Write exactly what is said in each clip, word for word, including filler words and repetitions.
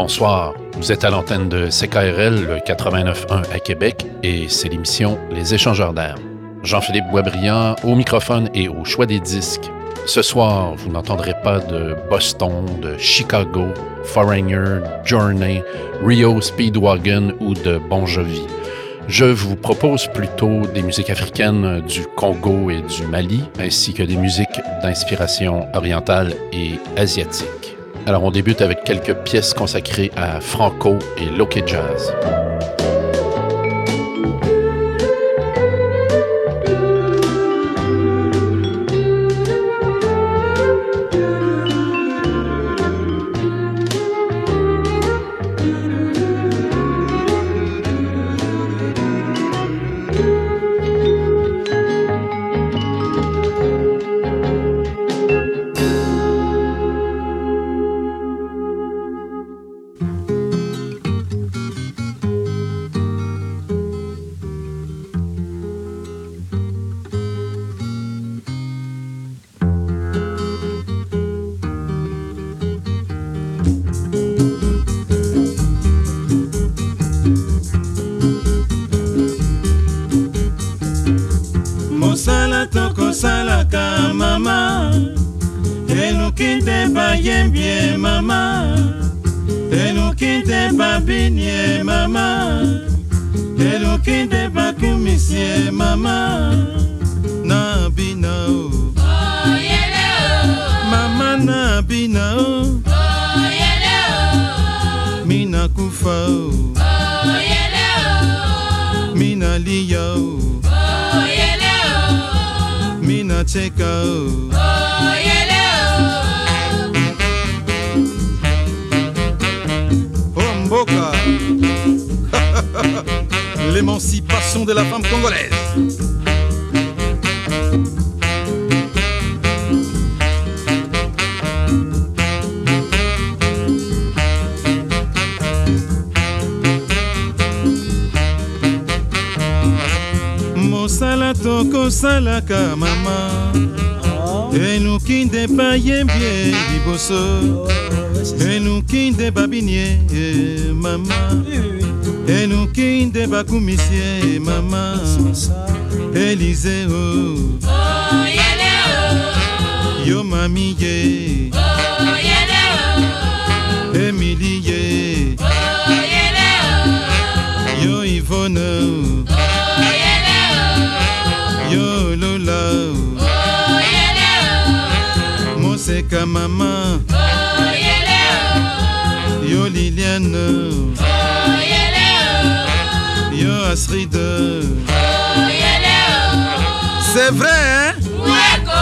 Bonsoir, vous êtes à l'antenne de C K R L, le quatre-vingt-neuf point un à Québec, et c'est l'émission Les Échangeurs d'air. Jean-Philippe Boisbriand au microphone et au choix des disques. Ce soir, vous n'entendrez pas de Boston, de Chicago, Foreigner, Journey, Rio Speedwagon ou de Bon Jovi. Je vous propose plutôt des musiques africaines du Congo et du Mali, ainsi que des musiques d'inspiration orientale et asiatique. Alors, on débute avec quelques pièces consacrées à Franco et Loké Jazz. L'émancipation de la femme congolaise. Mosala toko salaka mama enukinde payembie liboso enukinde babinie mama enukinde bakumisie mama Élisée oh oh yele oh yo mami ye oh yele oh Émilie ye oh yele oh yo Yvonne oh yele oh yo Lola oh yele oh Moseka mama oh yele oh yo Liliane oh yele oh yo Astrid oh yele oh c'est vrai hein Oueko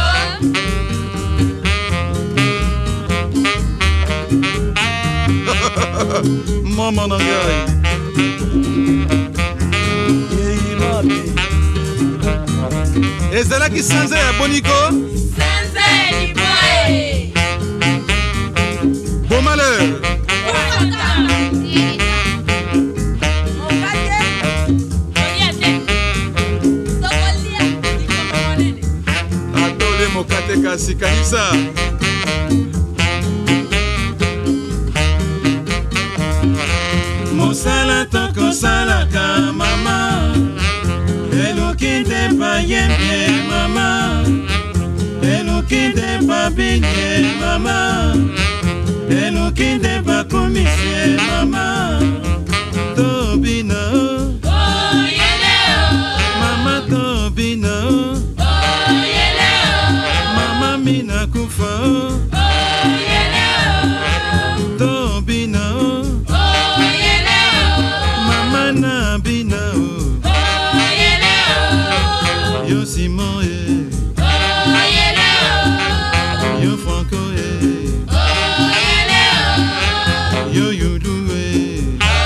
Maman Nangai ezalaki sanza ya boniko Sanza Eliboe bon malheur atole mokate kasi kanisa mosala tokosalaka mama elokinde bayembie mama elokinde babinye mama elokinde bakomisie mama tobina oh yele oh mama tobina oh yele oh mama mina kufa oh yele oh tobina oh yele oh mama na bina oh yele oh yo Simon eh oh yele oh yo Franco eh oh yele oh yo Yulu eh oh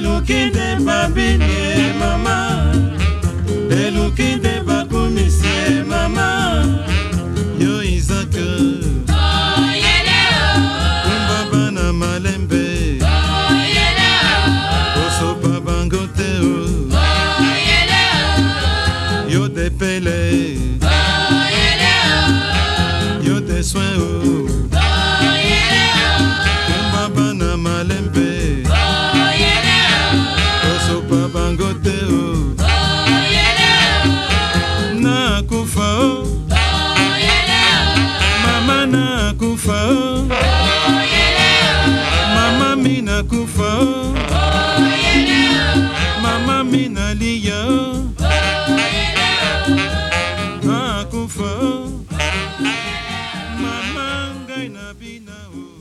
elukinde babine mama, elukinde bakumisie mama, yo Isaac umbaba na malembe osopa bangote o yo depele yo de soin o umbaba na malembe osopa bangote o na kufa o mama na kufa o mama mina kufa o mama mina liya o na kufa o mama ngai na bina o.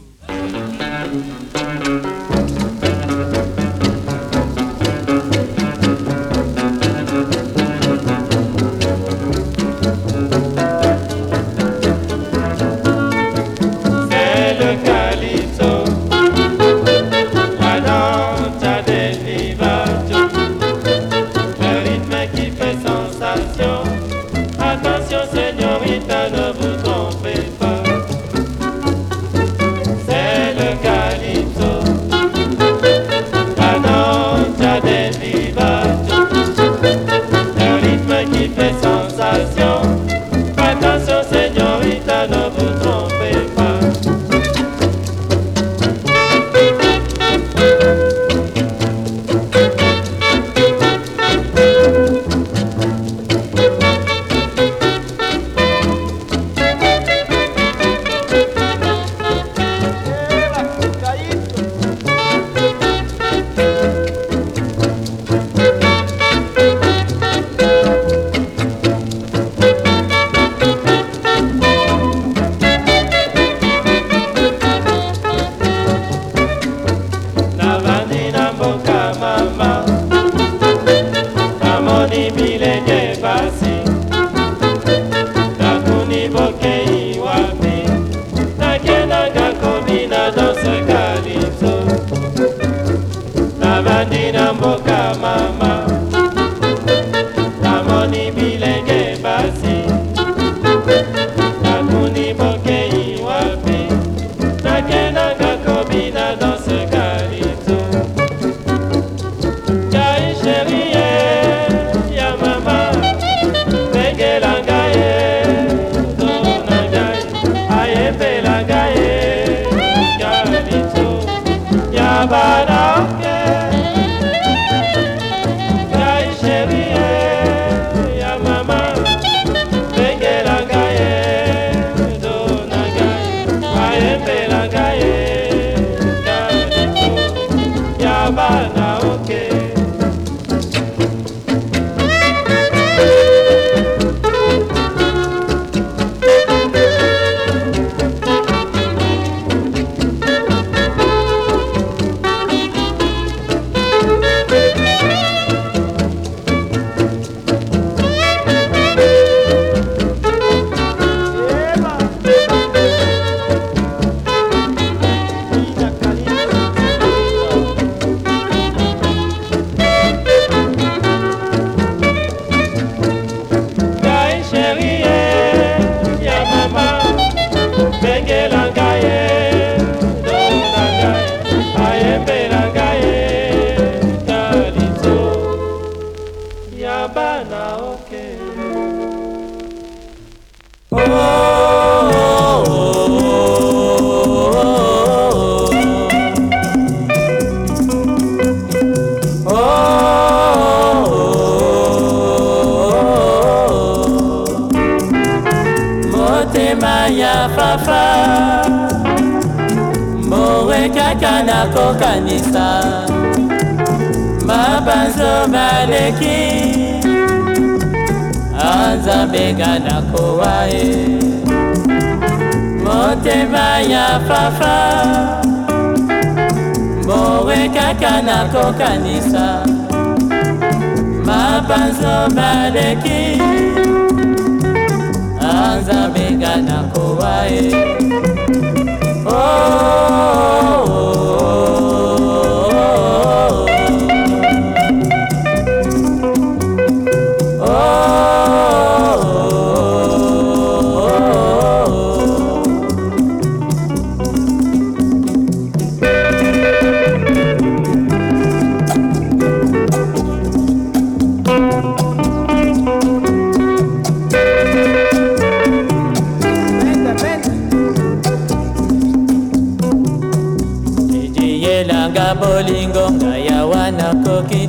Oh, oh, oh, oh, oh.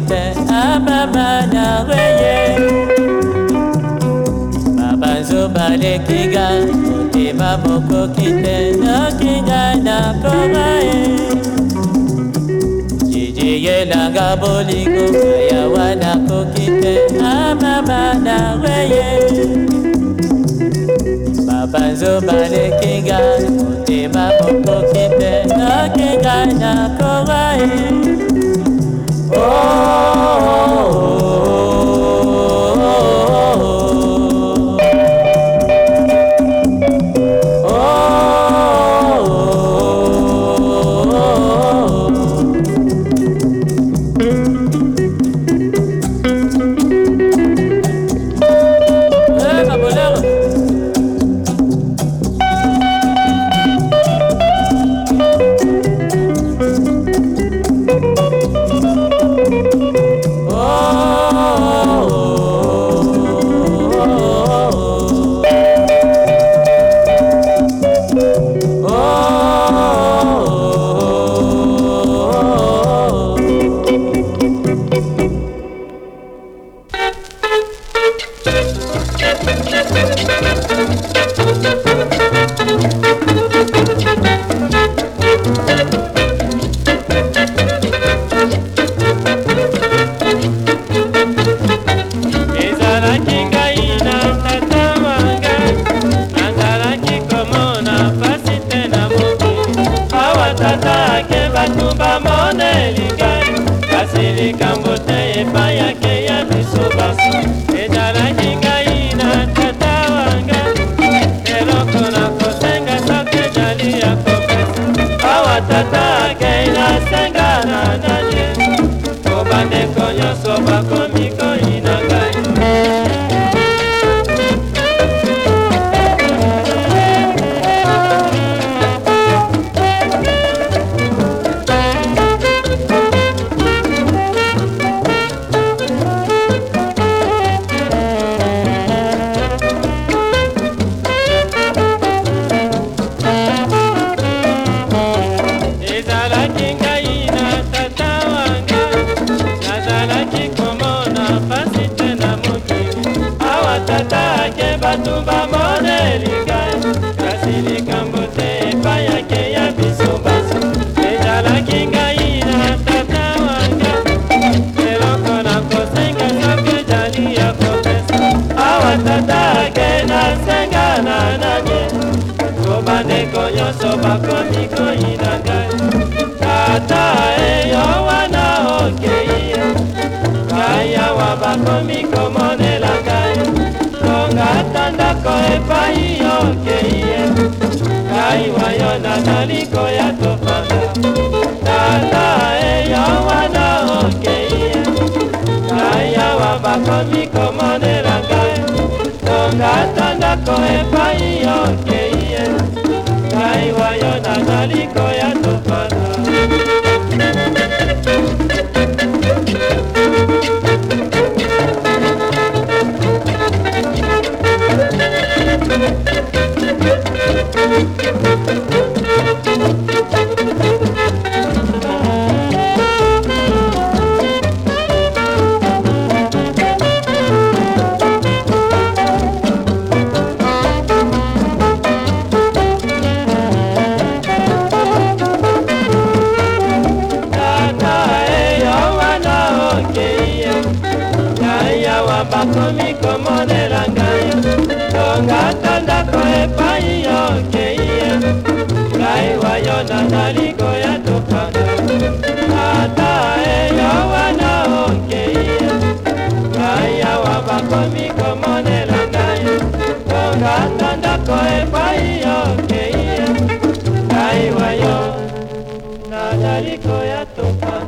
kite amama na weye babanzo balekiga motema moko kite nakinga na korae jijiyelanga bolingo ayawa na kokite amama na weye babanzo balekiga motema moko kite nakinga na korae. Oh, oh, oh, oh, hey, Cabolero.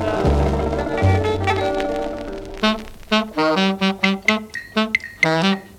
Thank you.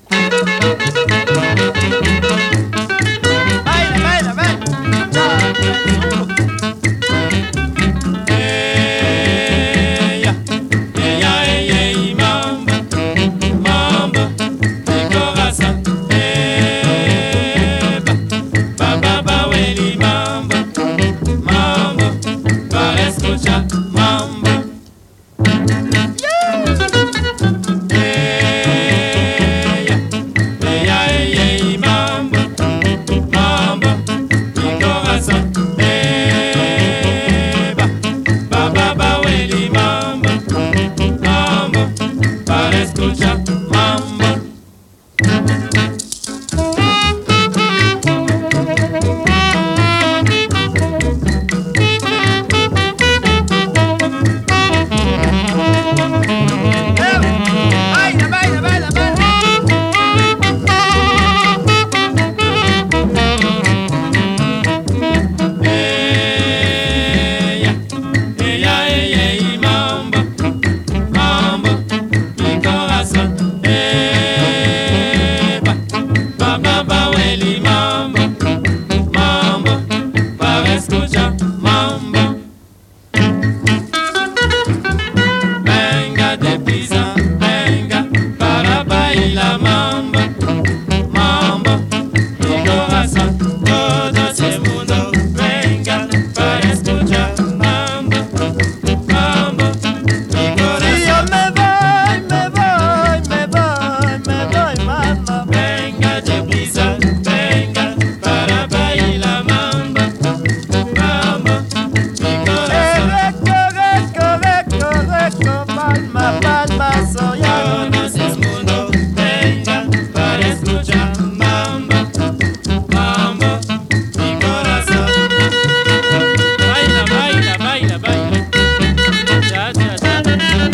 palma, palma, soya. Todos es mundo, venga para escuchar mambo, mambo, mi corazón. Baila, baila, baila, baila. Ya, ya, ya.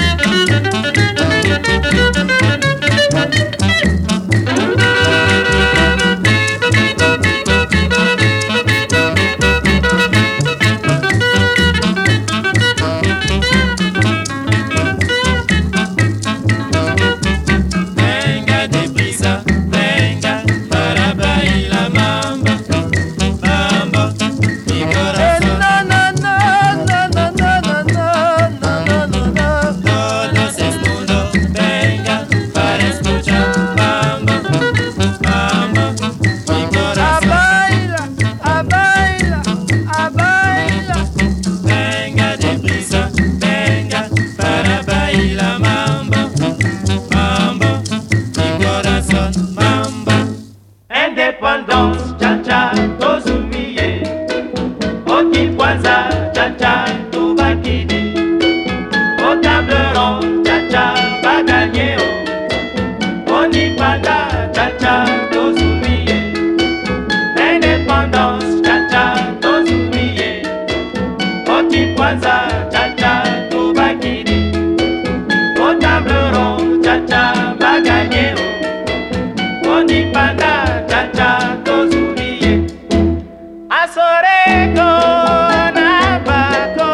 Venga deprisa, venga para bailar mambo, mambo, mi Eh, corazón. no, no, no, no, no, no, no, no, no, no, no. Todos es mundo, venga para escuchar mambo, mambo, mi A corazón. baila, a baila, a baila. Venga deprisa, venga para bailar mambo, mambo, mi corazón, mambo. Indépendance, cha-cha, tous oubliés. Au Kikwanza, cha-cha, tout va quitter. Au table ronde, cha-cha, va gagner. Au Nipanda, cha-cha, tous oubliés. Indépendance, cha-cha, tous oubliés. Au Kikwanza, cha-cha, tout va quitter. Au table ronde, cha-cha, va gagner. Au Nipanda, cha-cha, tous oubliés. Asoreko na bako,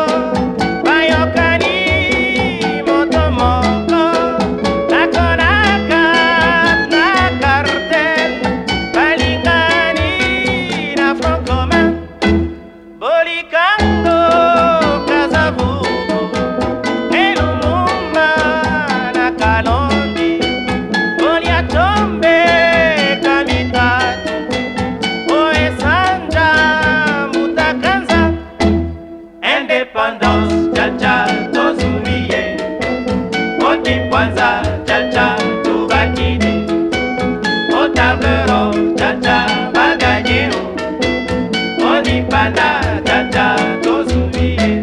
bayokani motomoko, nakonaka na cartel, balingani na front commun, bolikando kazavubu, elumumba na kalondi, boliatombe kamitatu. Oesanja mutakanza. Indépendance, cha-cha, tous oubliés. Au Kikwanza, cha-cha, tout va quitter. Au tablero, cha-cha, va gagner. Au Nipanda, cha-cha, tous oubliés.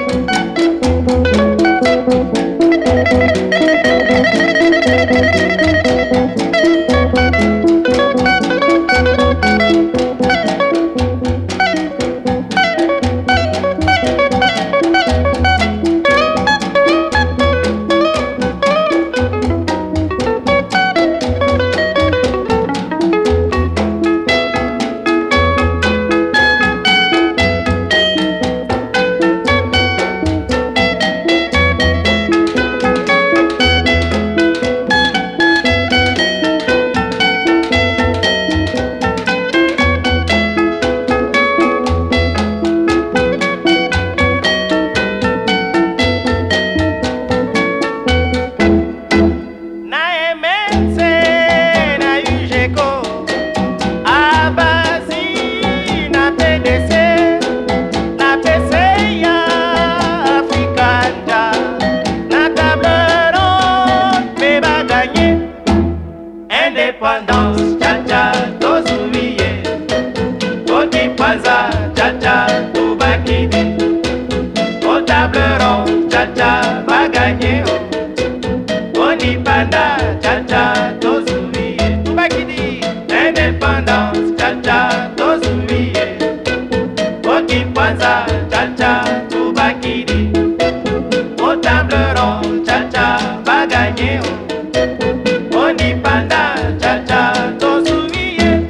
Na M N C, na U G E C O, Abasi, na P D C, na P C I A, Africanja, na table ronde, mais va gagner. Indépendance, cha-cha, tous oubliés. Au Kikwanza, cha-cha, tout va quitter. Au table ronde, cha-cha, va gagner. Au Nipanda, cha-cha, tous oubliés. Tout va quitter. Indépendance, cha-cha, tous oubliés. Au Kikwanza, cha-cha, tout va quitter. Au table ronde, cha-cha, va gagner. Au Nipanda, cha-cha, tous oubliés.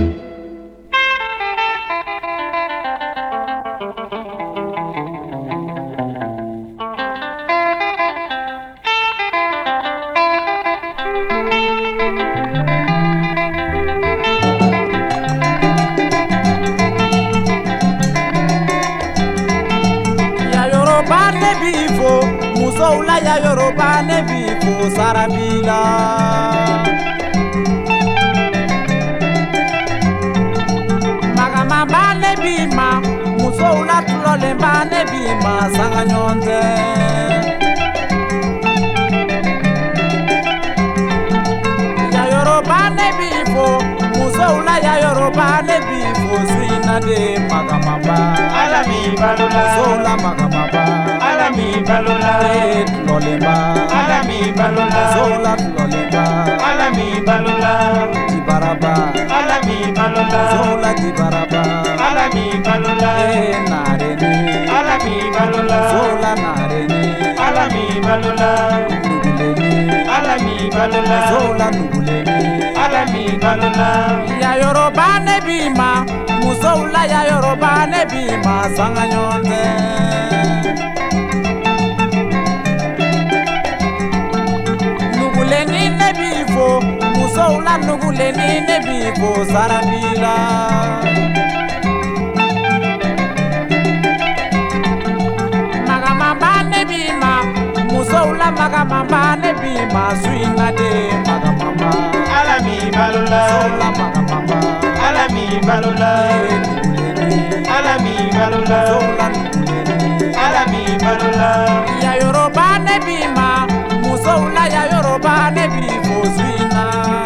Ya Yoruba ne bifo, muso la ya Yoruba ne bifo sarabila. Magamamba ne bima, muso la tulole ba ne bima sanganyonte. Ya Yoruba ne bifo, muso la ya Yoruba ne bifo sina de magamamba. Alami balula, Muso la magamamba. alami balola, Eh, Lolemba, alami balola, Zola Lolemba, alami balola, Tibaraba, alami balola, Zola Tibaraba, alami balola, Eh, Nareni, alami balola, Zola Nareni, alami balola, Nuguleni, alami balola, Zola Nuguleni. alami balola, Ya Yoruba ne bima, Musoula ya Yoruba ne bima, Sanganyonde. Nuguleni ne bifo, Musoula Nuguleni ne bifo, Sarabila. Magamamba ne bima, Musoula magamamba ne bima, Swinga de magamamba. alami balola, Sola magamamba. alami balola, alami balola, alami balola, Ya Yoruba ne bima, Musoula ya Yoruba ne bifo Swinga.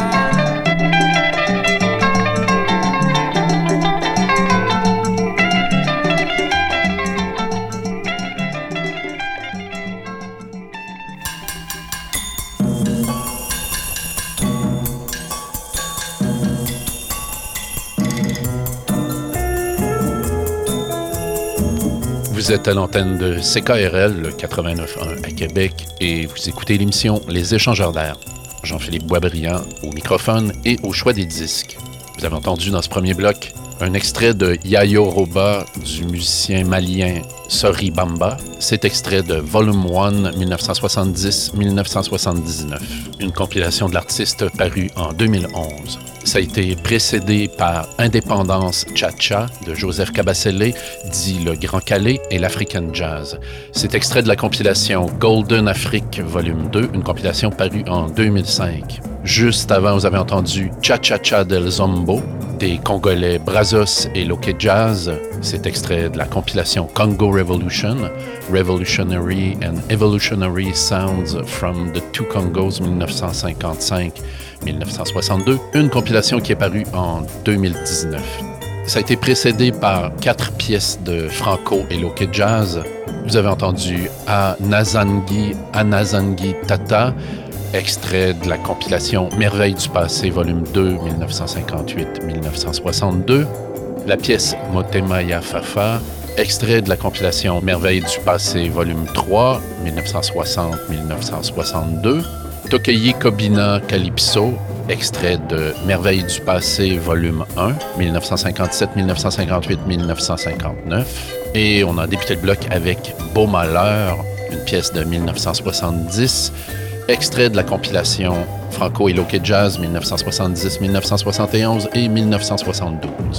Vous êtes à l'antenne de C K R L, le quatre-vingt-neuf point un à Québec, et vous écoutez l'émission Les Échangeurs d'air. Jean-Philippe Boisbriand au microphone et au choix des disques. Vous avez entendu dans ce premier bloc un extrait de Yayo Roba du musicien malien Sori Bamba. C'est extrait de Volume un dix-neuf cent soixante-dix à dix-neuf cent soixante-dix-neuf, une compilation de l'artiste parue en deux mille onze. Ça a été précédé par Indépendance Cha-Cha de Joseph Cabasele, dit Le Grand Calais et l'African Jazz. C'est extrait de la compilation Golden Afrique Volume deux, une compilation parue en deux mille cinq. Juste avant, vous avez entendu Cha-Cha-Cha del Zombo des Congolais Brazos et Loke Jazz. C'est extrait de la compilation Congo Revolution, Revolutionary and Evolutionary Sounds from the Two Congos dix-neuf cent cinquante-cinq à dix-neuf cent soixante-deux, une compilation qui est parue en deux mille dix-neuf. Ça a été précédé par quatre pièces de Franco et Loke Jazz. Vous avez entendu Anazangi, Anazangi Tata, extrait de la compilation Merveilles du passé, volume deux, dix-neuf cent cinquante-huit à dix-neuf cent soixante-deux. La pièce Motema Ya Fafa, extrait de la compilation Merveilles du passé, volume trois, dix-neuf cent soixante à dix-neuf cent soixante-deux. Tokeyi Kobina Calypso, extrait de Merveilles du passé, volume un, dix-neuf cent cinquante-sept, dix-neuf cent cinquante-huit, dix-neuf cent cinquante-neuf. Et on a débuté le bloc avec Beau Malheur, une pièce de dix-neuf cent soixante-dix, extrait de la compilation Franco et Loke Jazz dix-neuf cent soixante-dix, dix-neuf cent soixante et onze et dix-neuf cent soixante-douze.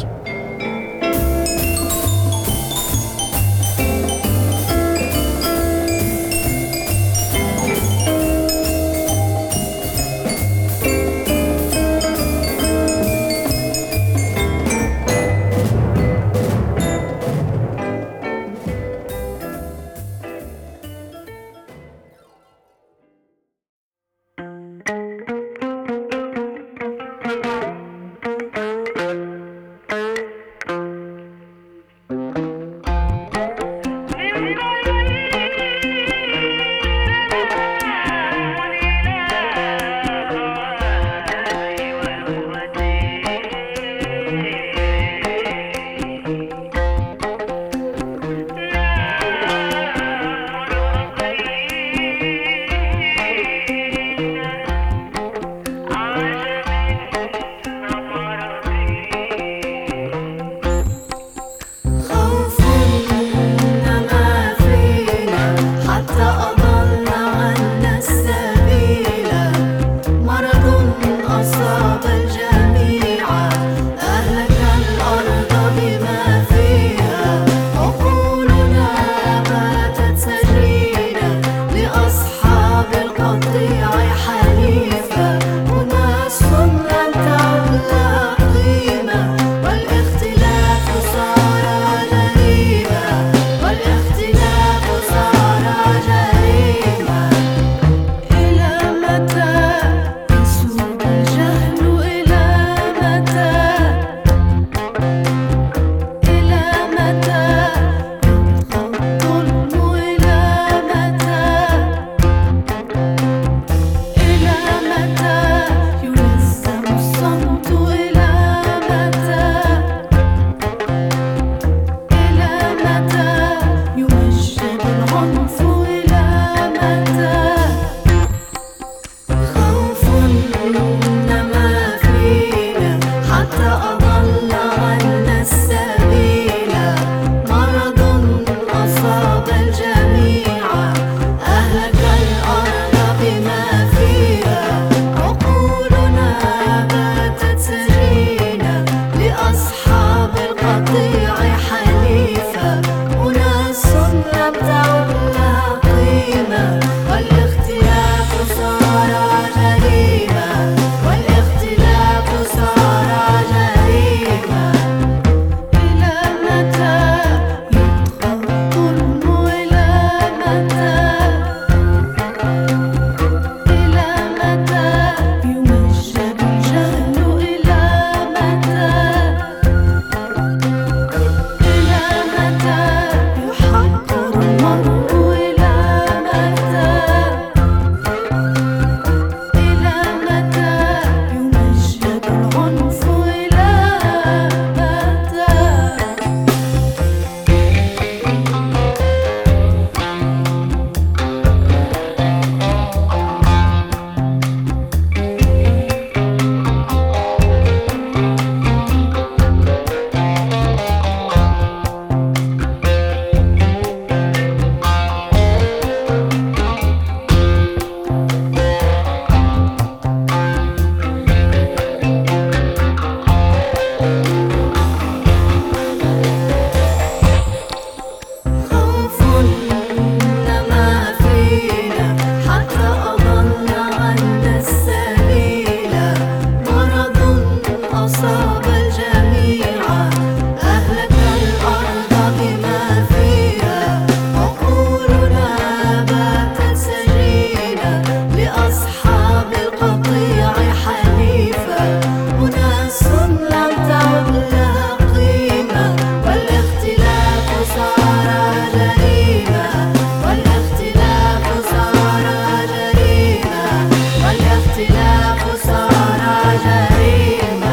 أصحاب القطيع حليفة وناس لم تعد لها قيمة والاختلاف صار جريمة والاختلاف صار جريمة والاختلاف صار جريمة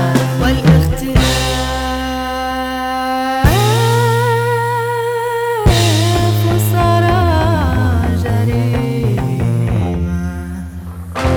والاختلاف صار جريمة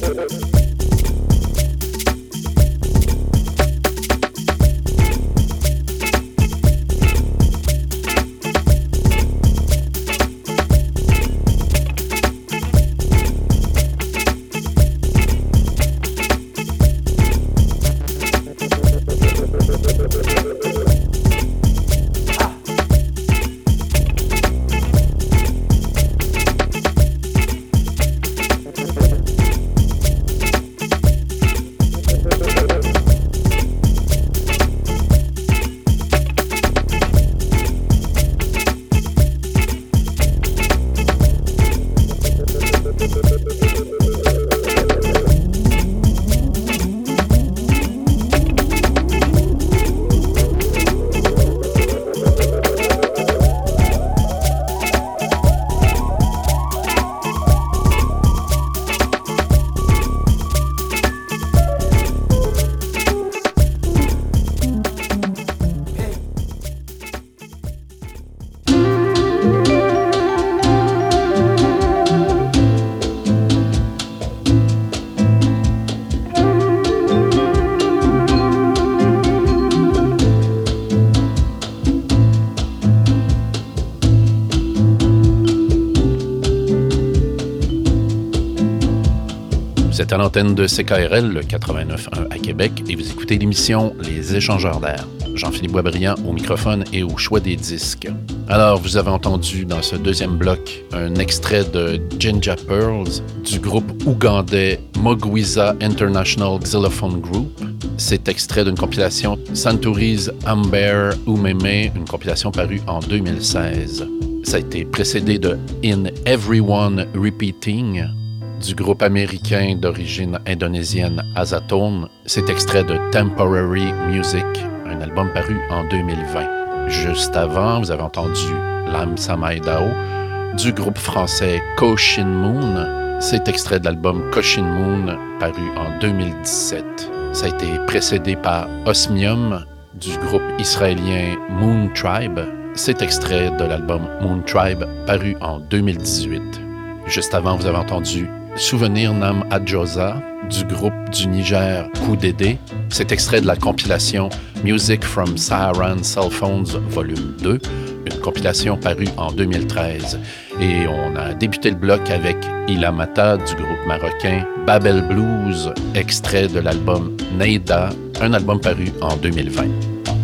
C'est à l'antenne de C K R L, le quatre-vingt-neuf point un à Québec, et vous écoutez l'émission Les Échangeurs d'air. Jean-Philippe Boisbriand au microphone et au choix des disques. Alors, vous avez entendu dans ce deuxième bloc un extrait de Jinja Pearls du groupe ougandais Mogwiza International Xylophone Group. C'est extrait d'une compilation Santuri's Amber Umeme, une compilation parue en deux mille seize. Ça a été précédé de In Everyone Repeating du groupe américain d'origine indonésienne Azatone. C'est extrait de Temporary Music, un album paru en deux mille vingt. Juste avant, vous avez entendu Lam Samay Dao du groupe français Koshin Moon. C'est extrait de l'album Koshin Moon paru en deux mille dix-sept. Ça a été précédé par Osmium du groupe israélien Moon Tribe. C'est extrait de l'album Moon Tribe paru en deux mille dix-huit. Juste avant, vous avez entendu Souvenir Nam Adjosa du groupe du Niger Koudédé. C'est extrait de la compilation Music from Saharan Cell Phones Volume deux, une compilation parue en deux mille treize. Et on a débuté le bloc avec Ilamata du groupe marocain Babel Blues, extrait de l'album Neida, un album paru en deux mille vingt.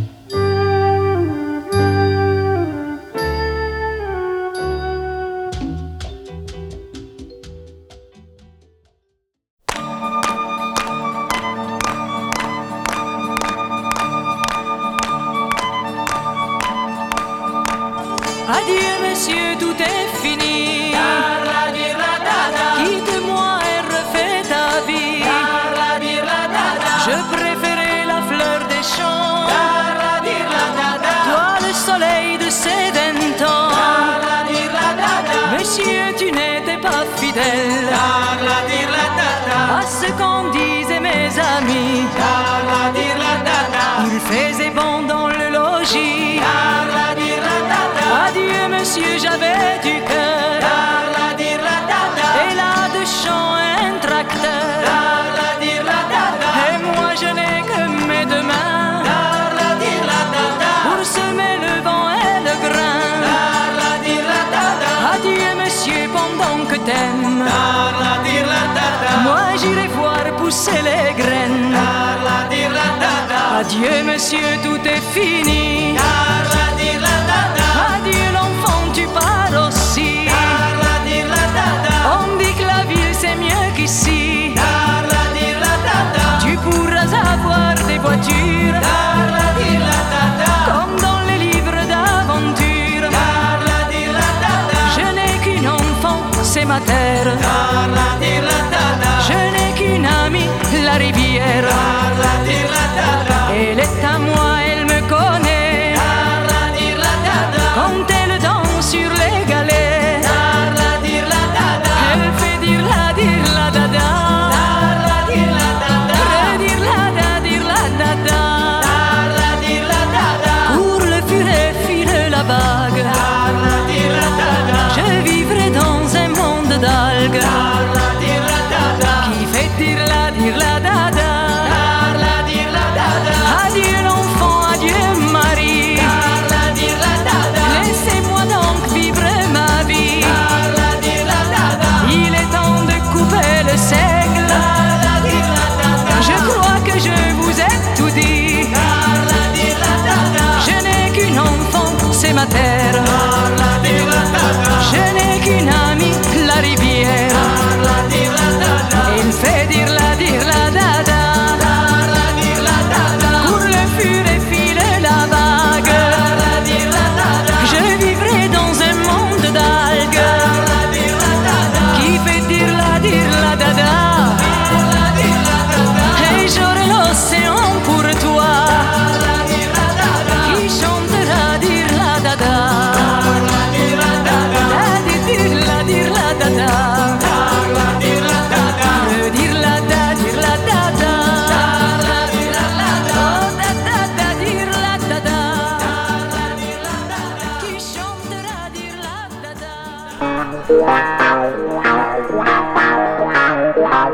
Adieu monsieur, tout est fini. Quitte-moi et refais ta vie. Je préférais la fleur des champs. Toi le soleil de ces vingt ans. Monsieur, tu n'étais pas fidèle à ce qu'en disaient mes amis. Il faisait bon dans le logis. Adieu monsieur, j'avais du cœur. Et là de chant un tracteur. Et moi je n'ai que mes deux mains pour semer le vent et le grain. Adieu monsieur, pendant que t'aimes, moi j'irai voir pousser les graines. Adieu monsieur, tout est fini. Adieu l'enfant, tu pars aussi. On dit que la ville c'est mieux qu'ici. Tu pourras avoir des voitures comme dans les livres d'aventure. Je n'ai qu'une enfant, c'est ma terre. Je n'ai qu'une amie, la rivière. Elle est à moi, elle me connaît. Quand elle danse sur les galets, elle fait dire la dire la dada. Redire la da dire la dada. Pour le furet file la bague. Je vivrai dans un monde d'algues qui fait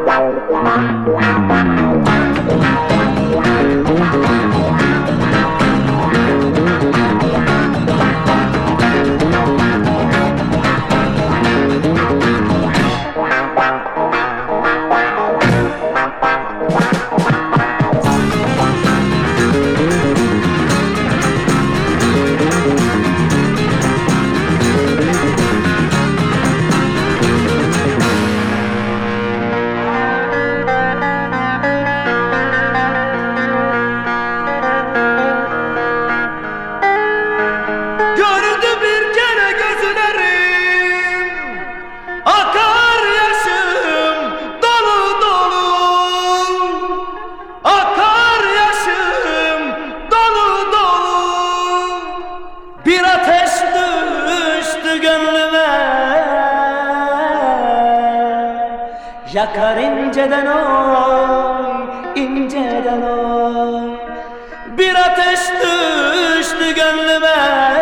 Yakar inceden oy, inceden oy. Bir ateş düştü gönlüme,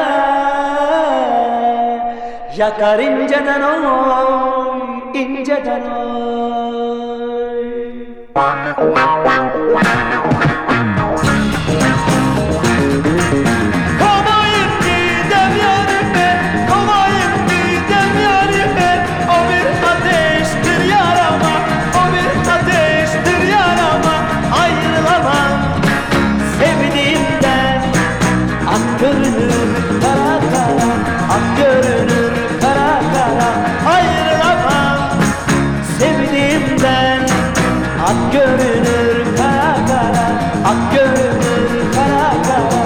yakar inceden oy, inceden oy. Komayım gidem yarime, komayım gidem yarime. O bir ateştir yarama, o bir ateştir yarama. Ayrılamam sevdiğimden. Ak görünür kara kara, ak görünür kara kara. Ayrılamam sevdiğimden. Ak görünür kara kara, ak görünür kara kara.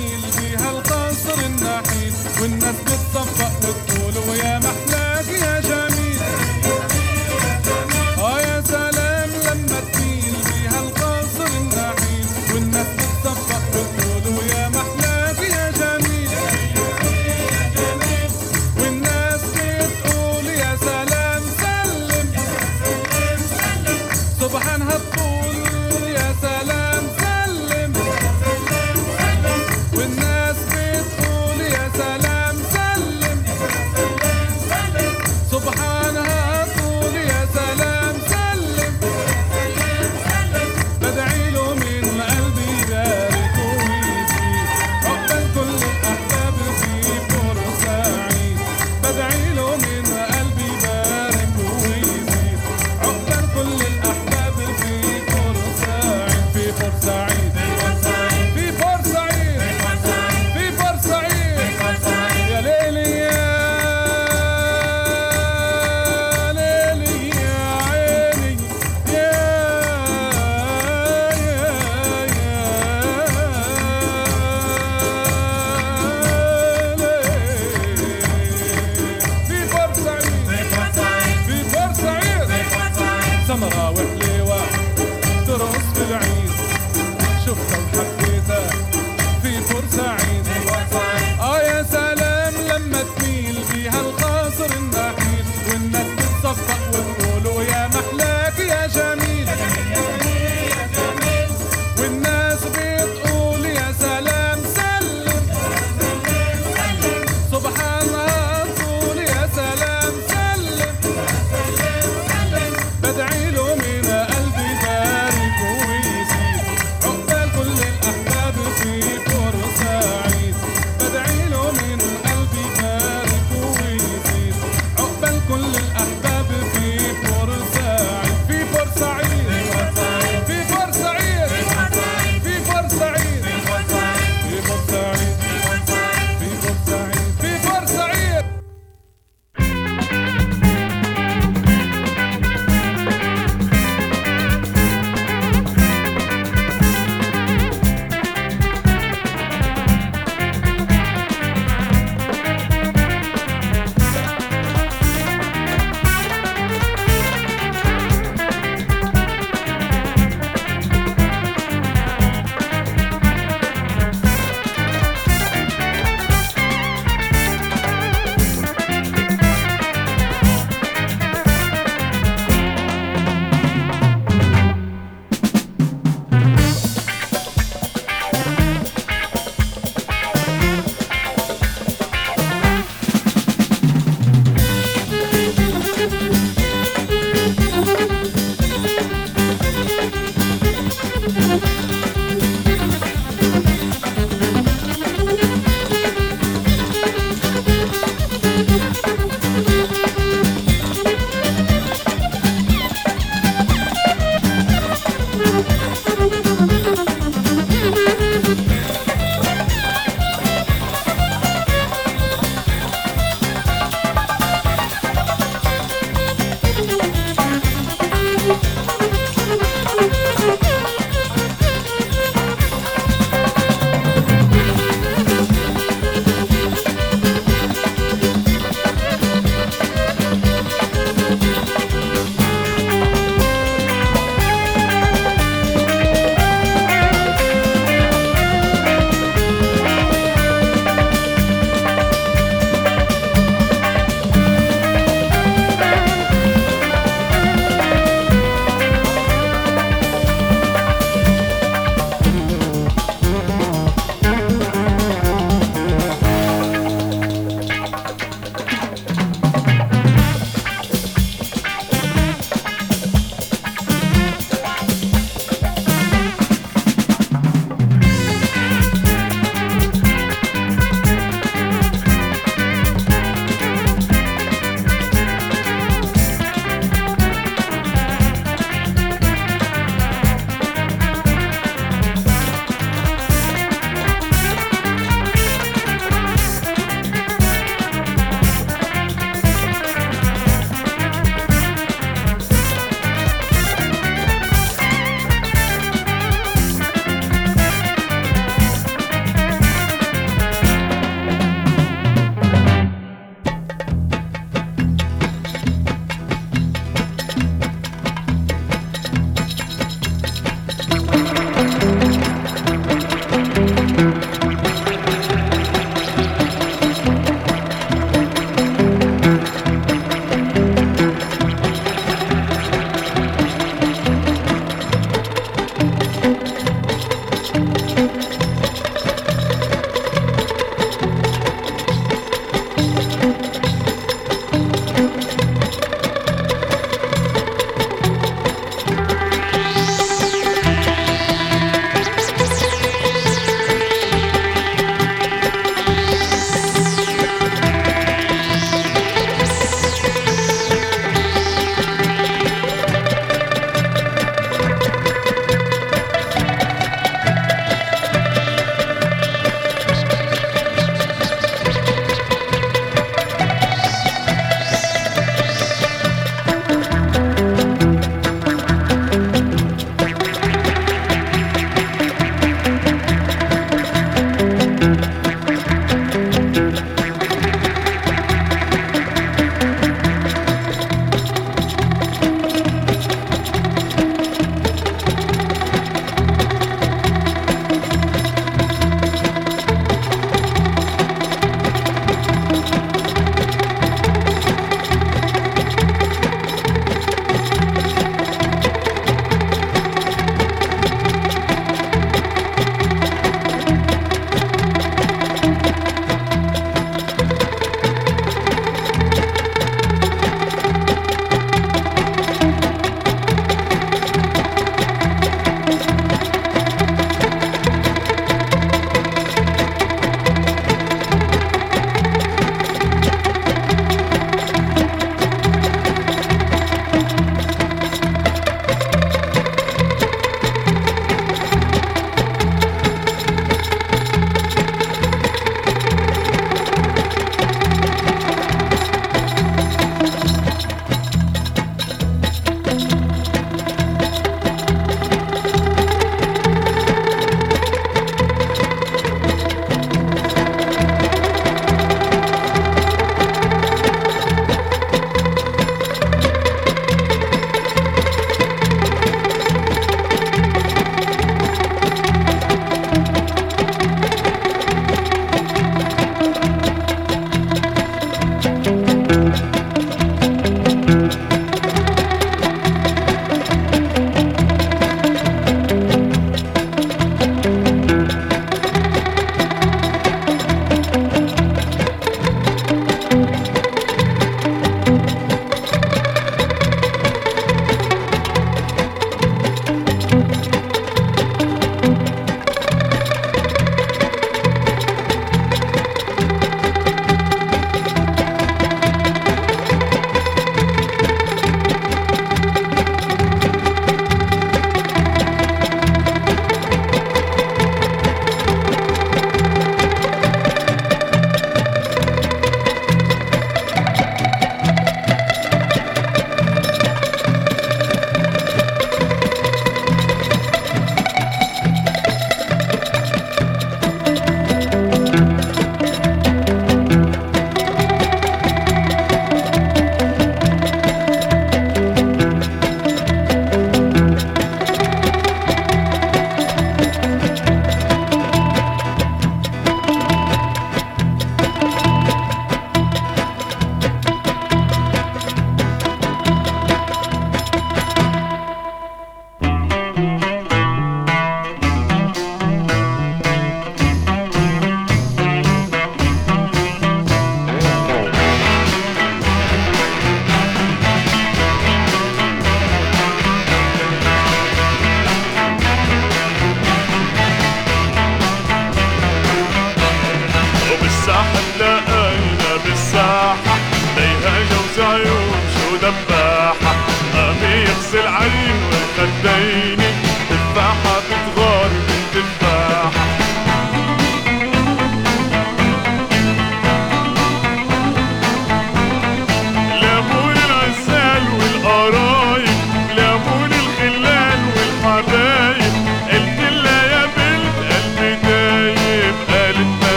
والناس بتصفق وتقول ويا محلاك يا كل الأحباب في بورسعيد في بورسعيد في بورسعيد في بورسعيد في بورسعيد في بورسعيد في بورسعيد.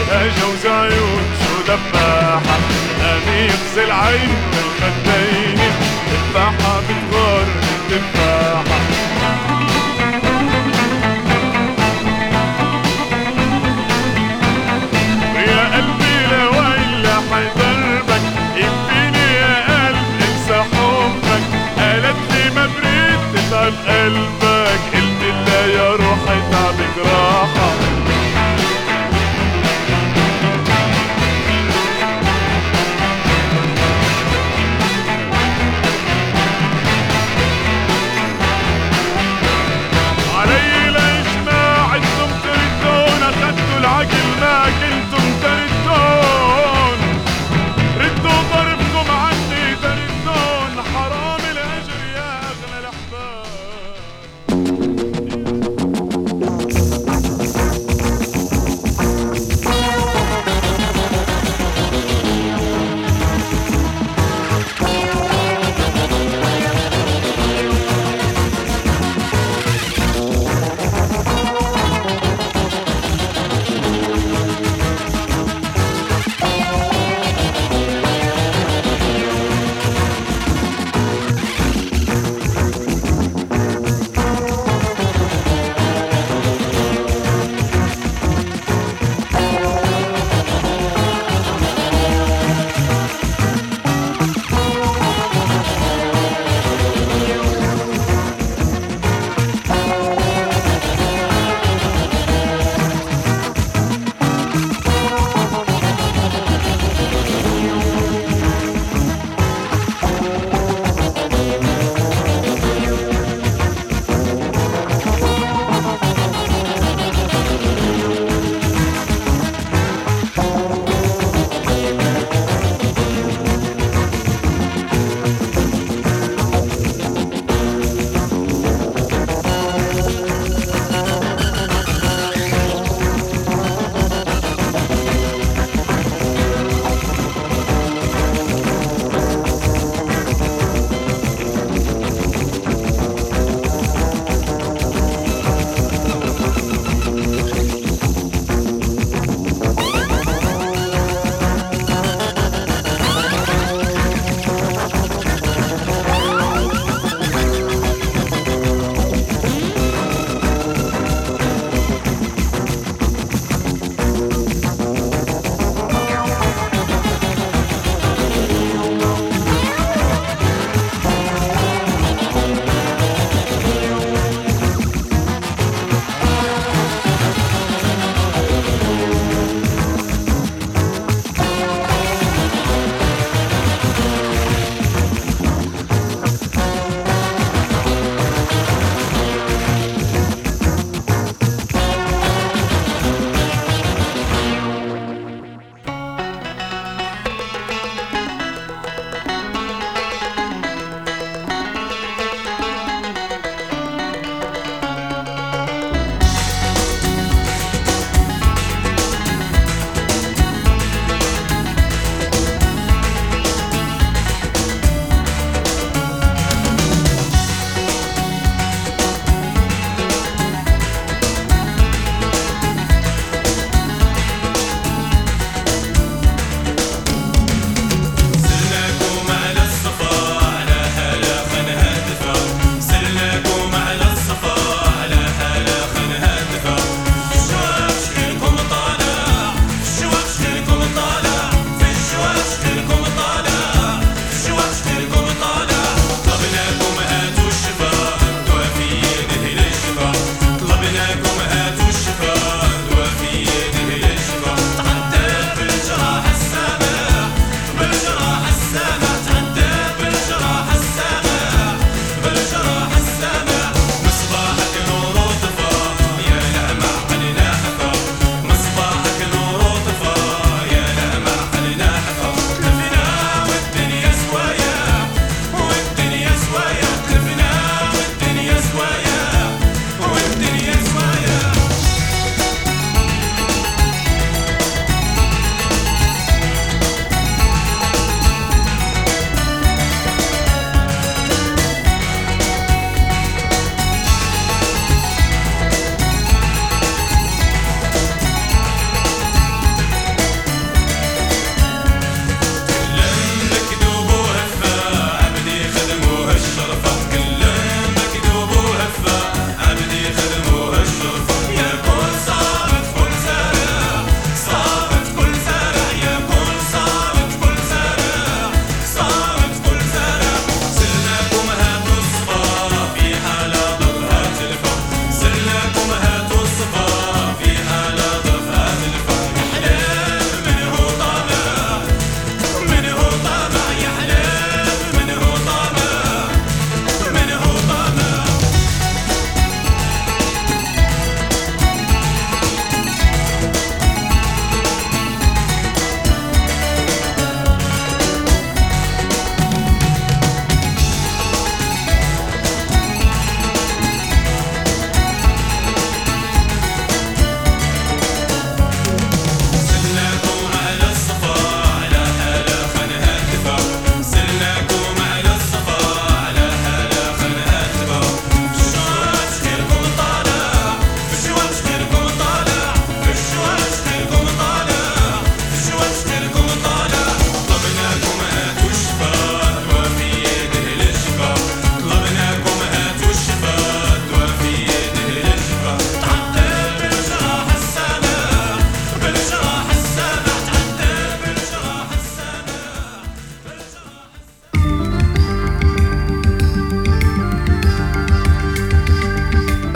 جوز عيون شو دباحة قام يغسل عين من الخدين تفاحة بتغار التفاحة يا قلبي لوين لحيدربك يكفيني يا قلب انسى حبك قالت لي ما بريد تتعب قلبك قلت لا يا روحي تعبك راحة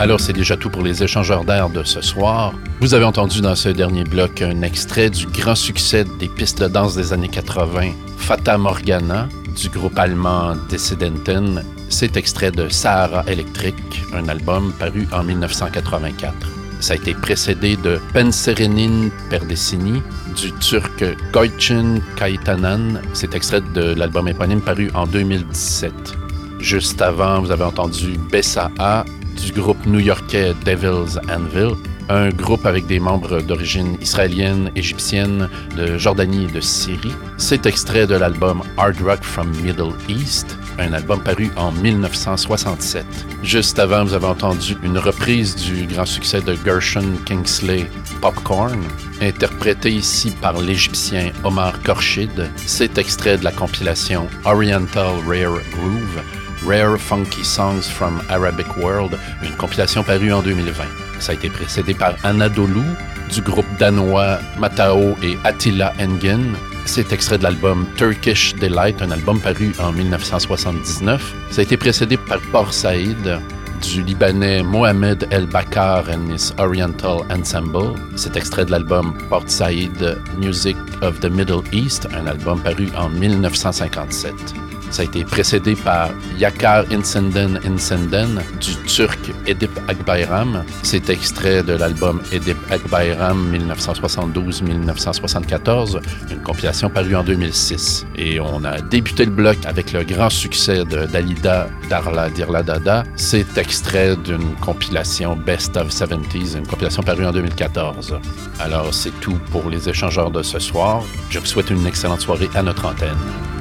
Alors, c'est déjà tout pour les échangeurs d'air de ce soir. Vous avez entendu dans ce dernier bloc un extrait du grand succès des pistes de danse des années quatre-vingt, Fata Morgana, du groupe allemand Dissidenten. C'est extrait de Sahara Electric, un album paru en dix-neuf cent quatre-vingt-quatre. Ça a été précédé de Penserenin Perdesini, du turc Gökçen Kaytanan. C'est extrait de l'album éponyme paru en deux mille dix-sept. Juste avant, vous avez entendu Bessa'a, du groupe new-yorkais Devil's Anvil, un groupe avec des membres d'origine israélienne, égyptienne, de Jordanie et de Syrie. C'est extrait de l'album Hard Rock from Middle East, un album paru en dix-neuf cent soixante-sept. Juste avant, vous avez entendu une reprise du grand succès de Gershon Kingsley, Popcorn, interprété ici par l'Égyptien Omar Khorshid. C'est extrait de la compilation Oriental Rare Groove, Rare Funky Songs from Arabic World, une compilation parue en deux mille vingt. Ça a été précédé par Anadolu, du groupe danois Matao et Attila Engen. C'est extrait de l'album Turkish Delight, un album paru en dix-neuf cent soixante-dix-neuf. Ça a été précédé par Port Saïd, du Libanais Mohamed El Bakar and his Oriental Ensemble. C'est extrait de l'album Port Saïd Music of the Middle East, un album paru en dix-neuf cent cinquante-sept. Ça a été précédé par Yakar Insenden Insenden du turc Edip Akbayram. C'est extrait de l'album Edip Akbayram dix-neuf cent soixante-douze dix-neuf cent soixante-quatorze, une compilation parue en deux mille six. Et on a débuté le bloc avec le grand succès de Dalida Darla Dirla Dada. C'est extrait d'une compilation Best of soixante-dix, une compilation parue en deux mille quatorze. Alors c'est tout pour les échangeurs de ce soir. Je vous souhaite une excellente soirée à notre antenne.